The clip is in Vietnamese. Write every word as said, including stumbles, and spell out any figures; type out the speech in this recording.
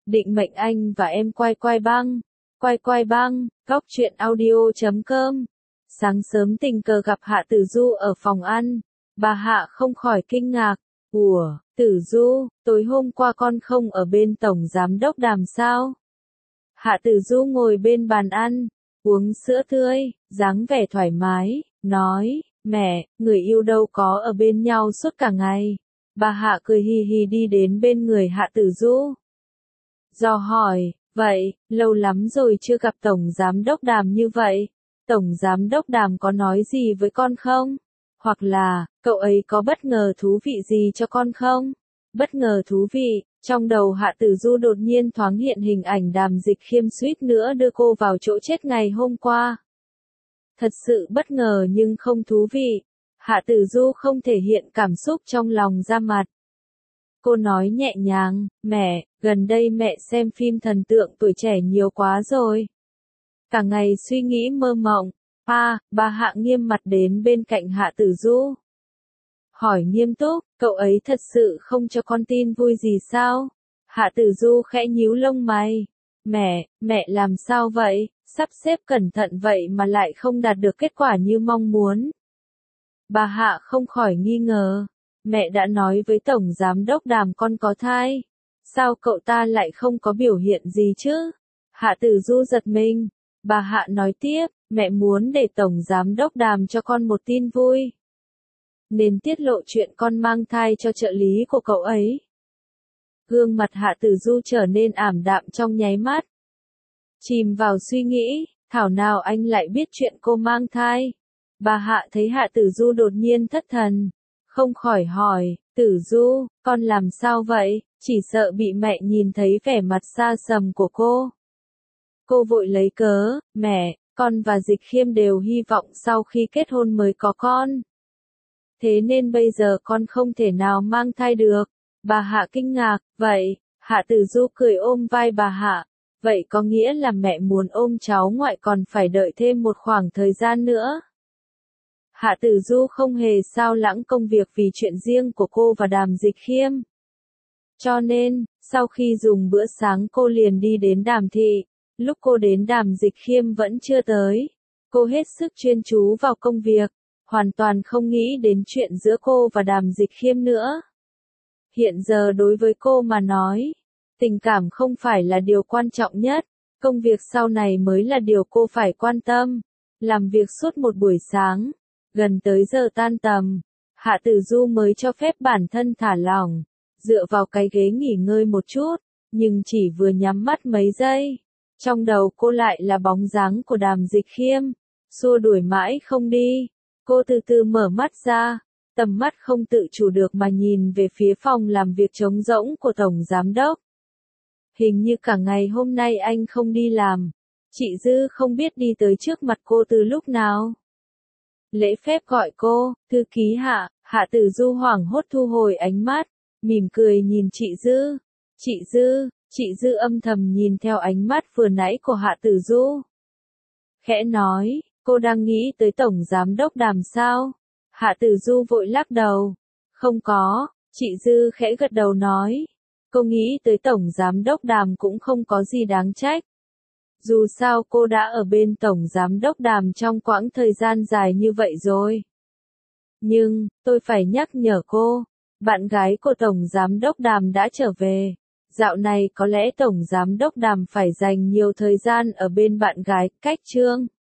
Định mệnh anh và em quay quay băng. Quay quay băng, góc truyện audio chấm com. Sáng sớm tình cờ gặp Hạ Tử Du ở phòng ăn. Bà Hạ không khỏi kinh ngạc. Ủa, Tử Du, tối hôm qua con không ở bên Tổng Giám Đốc Đàm sao? Hạ Tử Du ngồi bên bàn ăn, uống sữa tươi, dáng vẻ thoải mái, nói, mẹ, người yêu đâu có ở bên nhau suốt cả ngày. Bà Hạ cười hì hì đi đến bên người Hạ Tử Du. Dò hỏi, vậy, lâu lắm rồi chưa gặp Tổng Giám Đốc Đàm như vậy. Tổng Giám Đốc Đàm có nói gì với con không? Hoặc là, cậu ấy có bất ngờ thú vị gì cho con không? Bất ngờ thú vị, trong đầu Hạ Tử Du đột nhiên thoáng hiện hình ảnh Đàm Dịch Khiêm suýt nữa đưa cô vào chỗ chết ngày hôm qua. Thật sự bất ngờ nhưng không thú vị. Hạ Tử Du không thể hiện cảm xúc trong lòng ra mặt. Cô nói nhẹ nhàng, mẹ, gần đây mẹ xem phim thần tượng tuổi trẻ nhiều quá rồi. Cả ngày suy nghĩ mơ mộng. À, bà Hạ nghiêm mặt đến bên cạnh Hạ Tử Du. Hỏi nghiêm túc, cậu ấy thật sự không cho con tin vui gì sao? Hạ Tử Du khẽ nhíu lông mày. Mẹ, mẹ làm sao vậy? Sắp xếp cẩn thận vậy mà lại không đạt được kết quả như mong muốn. Bà Hạ không khỏi nghi ngờ. Mẹ đã nói với Tổng Giám Đốc Đàm con có thai. Sao cậu ta lại không có biểu hiện gì chứ? Hạ Tử Du giật mình. Bà Hạ nói tiếp, mẹ muốn để Tổng Giám Đốc Đàm cho con một tin vui. Nên tiết lộ chuyện con mang thai cho trợ lý của cậu ấy. Gương mặt Hạ Tử Du trở nên ảm đạm trong nháy mắt. Chìm vào suy nghĩ, thảo nào anh lại biết chuyện cô mang thai. Bà Hạ thấy Hạ Tử Du đột nhiên thất thần. Không khỏi hỏi, Tử Du, con làm sao vậy? Chỉ sợ bị mẹ nhìn thấy vẻ mặt xa sầm của cô. Cô vội lấy cớ, mẹ, con và Dịch Khiêm đều hy vọng sau khi kết hôn mới có con. Thế nên bây giờ con không thể nào mang thai được. Bà Hạ kinh ngạc, vậy, Hạ Tử Du cười ôm vai bà Hạ. Vậy có nghĩa là mẹ muốn ôm cháu ngoại còn phải đợi thêm một khoảng thời gian nữa. Hạ Tử Du không hề sao lãng công việc vì chuyện riêng của cô và Đàm Dịch Khiêm. Cho nên, sau khi dùng bữa sáng cô liền đi đến Đàm thị. Lúc cô đến Đàm Dịch Khiêm vẫn chưa tới. Cô hết sức chuyên chú vào công việc, hoàn toàn không nghĩ đến chuyện giữa cô và Đàm Dịch Khiêm nữa. Hiện giờ đối với cô mà nói, tình cảm không phải là điều quan trọng nhất, công việc sau này mới là điều cô phải quan tâm. Làm việc suốt một buổi sáng, gần tới giờ tan tầm, Hạ Tử Du mới cho phép bản thân thả lỏng, dựa vào cái ghế nghỉ ngơi một chút, nhưng chỉ vừa nhắm mắt mấy giây. Trong đầu cô lại là bóng dáng của Đàm Dịch Khiêm, xua đuổi mãi không đi. Cô từ từ mở mắt ra, tầm mắt không tự chủ được mà nhìn về phía phòng làm việc trống rỗng của Tổng Giám Đốc. Hình như cả ngày hôm nay anh không đi làm. Chị Dư không biết đi tới trước mặt cô từ lúc nào. Lễ phép gọi cô, thư ký Hạ, Hạ Tử Du hoảng hốt thu hồi ánh mắt, mỉm cười nhìn chị Dư. Chị Dư, chị Dư âm thầm nhìn theo ánh mắt vừa nãy của Hạ Tử Du. Khẽ nói, cô đang nghĩ tới Tổng Giám Đốc Đàm sao? Hạ Tử Du vội lắc đầu. Không có, chị Dư khẽ gật đầu nói. Cô nghĩ tới Tổng Giám Đốc Đàm cũng không có gì đáng trách. Dù sao cô đã ở bên Tổng Giám Đốc Đàm trong quãng thời gian dài như vậy rồi. Nhưng, tôi phải nhắc nhở cô, bạn gái của Tổng Giám Đốc Đàm đã trở về. Dạo này có lẽ Tổng Giám Đốc Đàm phải dành nhiều thời gian ở bên bạn gái, cách Trương.